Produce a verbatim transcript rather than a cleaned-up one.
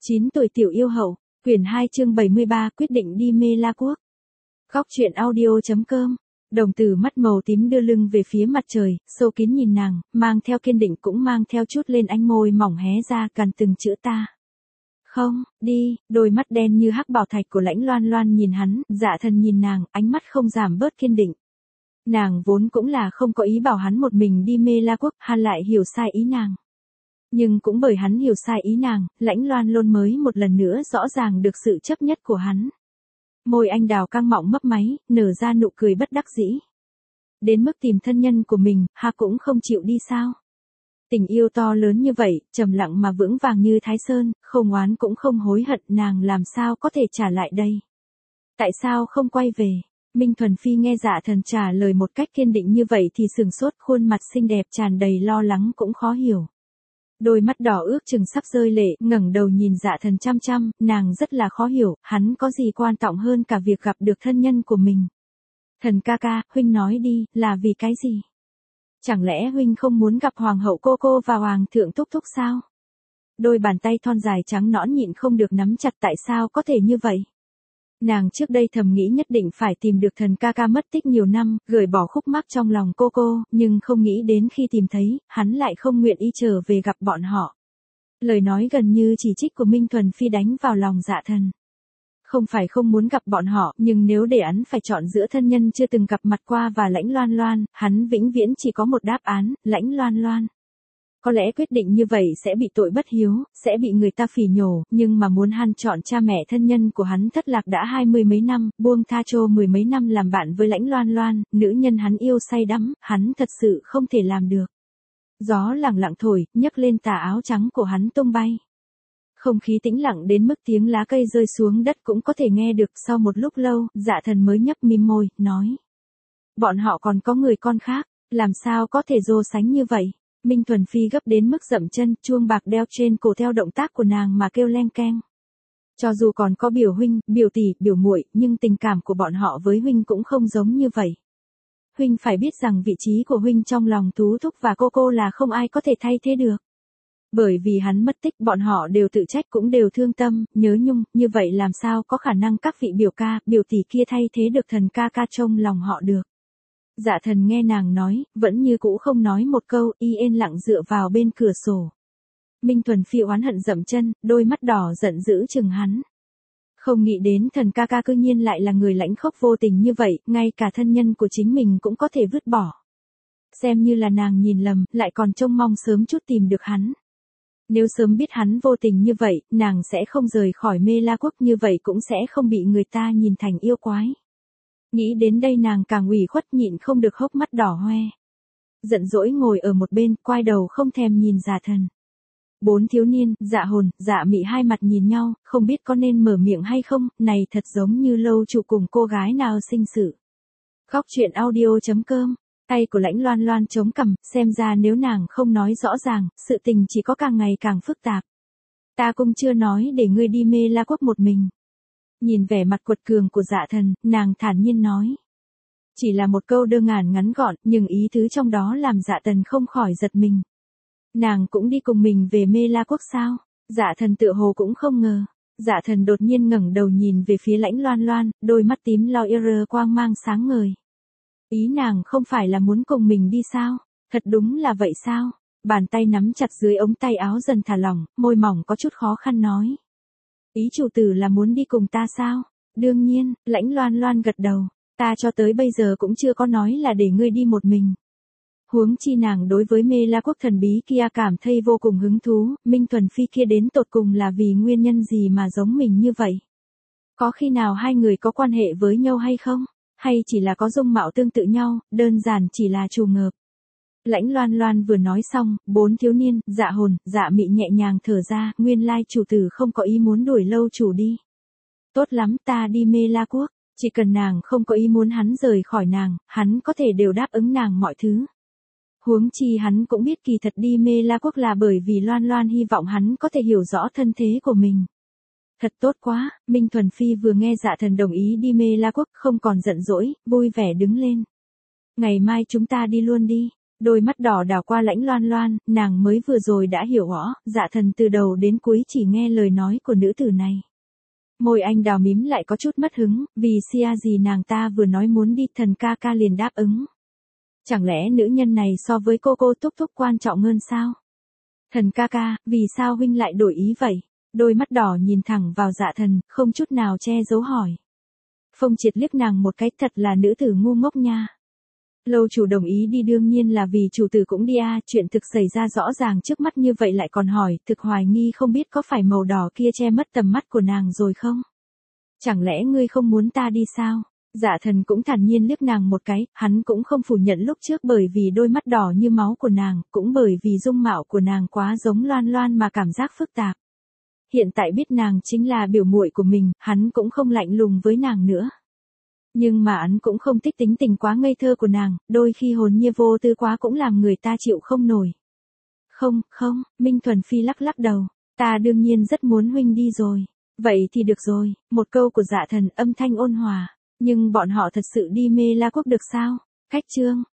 chín tuổi tiểu yêu hậu, quyển hai chương bảy mươi ba quyết định đi Mê La Quốc. Góc truyện audio.com. Đồng tử mắt màu tím đưa lưng về phía mặt trời, sâu kín nhìn nàng, mang theo kiên định cũng mang theo chút lên ánh môi mỏng hé ra gần từng chữ ta. Không, đi, đôi mắt đen như hắc bảo thạch của Lãnh Loan Loan nhìn hắn, Dạ Thần nhìn nàng, ánh mắt không giảm bớt kiên định. Nàng vốn cũng là không có ý bảo hắn một mình đi Mê La Quốc, hắn lại hiểu sai ý nàng. Nhưng cũng bởi hắn hiểu sai ý nàng, Lãnh Loan Loan mới một lần nữa rõ ràng được sự chấp nhất của hắn. Môi anh đào căng mọng mấp máy, nở ra nụ cười bất đắc dĩ. Đến mức tìm thân nhân của mình, ha cũng không chịu đi sao? Tình yêu to lớn như vậy, trầm lặng mà vững vàng như Thái Sơn, không oán cũng không hối hận, nàng làm sao có thể trả lại đây? Tại sao không quay về? Minh Thuần Phi nghe Dạ Thần trả lời một cách kiên định như vậy thì sừng sốt, khuôn mặt xinh đẹp tràn đầy lo lắng cũng khó hiểu. Đôi mắt đỏ ước chừng sắp rơi lệ, ngẩng đầu nhìn Dạ Thần chăm chăm, nàng rất là khó hiểu, hắn có gì quan trọng hơn cả việc gặp được thân nhân của mình. Thần ca ca, huynh nói đi, là vì cái gì? Chẳng lẽ huynh không muốn gặp hoàng hậu cô cô và hoàng thượng thúc thúc sao? Đôi bàn tay thon dài trắng nõn nhịn không được nắm chặt, tại sao có thể như vậy? Nàng trước đây thầm nghĩ nhất định phải tìm được thần ca ca mất tích nhiều năm, gửi bỏ khúc mắc trong lòng cô cô, nhưng không nghĩ đến khi tìm thấy, hắn lại không nguyện ý trở về gặp bọn họ. Lời nói gần như chỉ trích của Minh Thuần Phi đánh vào lòng Dạ Thần. Không phải không muốn gặp bọn họ, nhưng nếu để hắn phải chọn giữa thân nhân chưa từng gặp mặt qua và Lãnh Loan Loan, hắn vĩnh viễn chỉ có một đáp án, Lãnh Loan Loan. Có lẽ quyết định như vậy sẽ bị tội bất hiếu, sẽ bị người ta phỉ nhổ, nhưng mà muốn hắn chọn cha mẹ thân nhân của hắn thất lạc đã hai mươi mấy năm, buông tha cho mười mấy năm làm bạn với Lãnh Loan Loan, nữ nhân hắn yêu say đắm, hắn thật sự không thể làm được. Gió lặng lặng thổi, nhấc lên tà áo trắng của hắn tung bay. Không khí tĩnh lặng đến mức tiếng lá cây rơi xuống đất cũng có thể nghe được. Sau một lúc lâu, Dạ Thần mới nhấp mím môi, nói. Bọn họ còn có người con khác, làm sao có thể so sánh như vậy? Minh Thuần Phi gấp đến mức dậm chân, chuông bạc đeo trên cổ theo động tác của nàng mà kêu leng keng. Cho dù còn có biểu huynh, biểu tỷ, biểu muội, nhưng tình cảm của bọn họ với huynh cũng không giống như vậy. Huynh phải biết rằng vị trí của huynh trong lòng Tú Thúc và cô cô là không ai có thể thay thế được. Bởi vì hắn mất tích, bọn họ đều tự trách cũng đều thương tâm, nhớ nhung, như vậy làm sao có khả năng các vị biểu ca, biểu tỷ kia thay thế được thần ca ca trong lòng họ được. Dạ Thần nghe nàng nói, vẫn như cũ không nói một câu, y yên lặng dựa vào bên cửa sổ. Minh Thuần Phi oán hận dậm chân, đôi mắt đỏ giận dữ chừng hắn. Không nghĩ đến thần ca ca cư nhiên lại là người lãnh khốc vô tình như vậy, ngay cả thân nhân của chính mình cũng có thể vứt bỏ. Xem như là nàng nhìn lầm, lại còn trông mong sớm chút tìm được hắn. Nếu sớm biết hắn vô tình như vậy, nàng sẽ không rời khỏi Mê La Quốc, như vậy cũng sẽ không bị người ta nhìn thành yêu quái. Nghĩ đến đây nàng càng ủy khuất, nhịn không được hốc mắt đỏ hoe. Giận dỗi ngồi ở một bên, quay đầu không thèm nhìn Dạ Thần. Bốn thiếu niên, Dạ Hồn, Dạ Mị hai mặt nhìn nhau, không biết có nên mở miệng hay không, này thật giống như lâu chủ cùng cô gái nào sinh sự. Góc truyện audio.com. Tay của Lãnh Loan Loan chống cằm, xem ra nếu nàng không nói rõ ràng, sự tình chỉ có càng ngày càng phức tạp. Ta cũng chưa nói để ngươi đi Mê La Quốc một mình. Nhìn vẻ mặt quật cường của Dạ Thần, nàng thản nhiên nói. Chỉ là một câu đơn giản ngắn gọn, nhưng ý tứ trong đó làm Dạ Thần không khỏi giật mình. Nàng cũng đi cùng mình về Mê La Quốc sao? Dạ Thần tựa hồ cũng không ngờ. Dạ Thần đột nhiên ngẩng đầu nhìn về phía Lãnh Loan Loan, đôi mắt tím lo ir quang mang sáng ngời. Ý nàng không phải là muốn cùng mình đi sao? Thật đúng là vậy sao? Bàn tay nắm chặt dưới ống tay áo dần thả lỏng, môi mỏng có chút khó khăn nói. Ý chủ tử là muốn đi cùng ta sao? Đương nhiên, Lãnh Loan Loan gật đầu. Ta cho tới bây giờ cũng chưa có nói là để ngươi đi một mình. Huống chi nàng đối với Mê La Quốc thần bí kia cảm thấy vô cùng hứng thú, Minh Thuần Phi kia đến tột cùng là vì nguyên nhân gì mà giống mình như vậy? Có khi nào hai người có quan hệ với nhau hay không? Hay chỉ là có dung mạo tương tự nhau, đơn giản chỉ là trùng hợp. Lãnh Loan Loan vừa nói xong, bốn thiếu niên, Dạ Hồn, Dạ Mị nhẹ nhàng thở ra, nguyên lai chủ tử không có ý muốn đuổi lâu chủ đi. Tốt lắm, ta đi Mê La Quốc, chỉ cần nàng không có ý muốn hắn rời khỏi nàng, hắn có thể đều đáp ứng nàng mọi thứ. Huống chi hắn cũng biết kỳ thật đi Mê La Quốc là bởi vì Loan Loan hy vọng hắn có thể hiểu rõ thân thế của mình. Thật tốt quá, Minh Thuần Phi vừa nghe Dạ Thần đồng ý đi Mê La Quốc, không còn giận dỗi, vui vẻ đứng lên. Ngày mai chúng ta đi luôn đi. Đôi mắt đỏ đảo qua Lãnh Loan Loan, nàng mới vừa rồi đã hiểu rõ, Dạ Thần từ đầu đến cuối chỉ nghe lời nói của nữ tử này. Môi anh đào mím lại có chút mất hứng, vì xia gì nàng ta vừa nói muốn đi, thần ca ca liền đáp ứng. Chẳng lẽ nữ nhân này so với cô cô Thúc Thúc quan trọng hơn sao? Thần ca ca, vì sao huynh lại đổi ý vậy? Đôi mắt đỏ nhìn thẳng vào Dạ Thần, không chút nào che giấu hỏi. Phong Triệt liếc nàng một cái, thật là nữ tử ngu ngốc nha. Lâu chủ đồng ý đi đương nhiên là vì chủ tử cũng đi à, chuyện thực xảy ra rõ ràng trước mắt như vậy lại còn hỏi, thực hoài nghi không biết có phải màu đỏ kia che mất tầm mắt của nàng rồi không? Chẳng lẽ ngươi không muốn ta đi sao? Dạ Thần cũng thản nhiên liếc nàng một cái, hắn cũng không phủ nhận lúc trước bởi vì đôi mắt đỏ như máu của nàng, cũng bởi vì dung mạo của nàng quá giống Loan Loan mà cảm giác phức tạp. Hiện tại biết nàng chính là biểu muội của mình, hắn cũng không lạnh lùng với nàng nữa. Nhưng mà hắn cũng không thích tính tình quá ngây thơ của nàng, đôi khi hồn nhiên vô tư quá cũng làm người ta chịu không nổi. Không, không, Minh Thuần Phi lắc lắc đầu, ta đương nhiên rất muốn huynh đi rồi. Vậy thì được rồi, một câu của Dạ Thần âm thanh ôn hòa, nhưng bọn họ thật sự đi Mê La Quốc được sao? Cách chương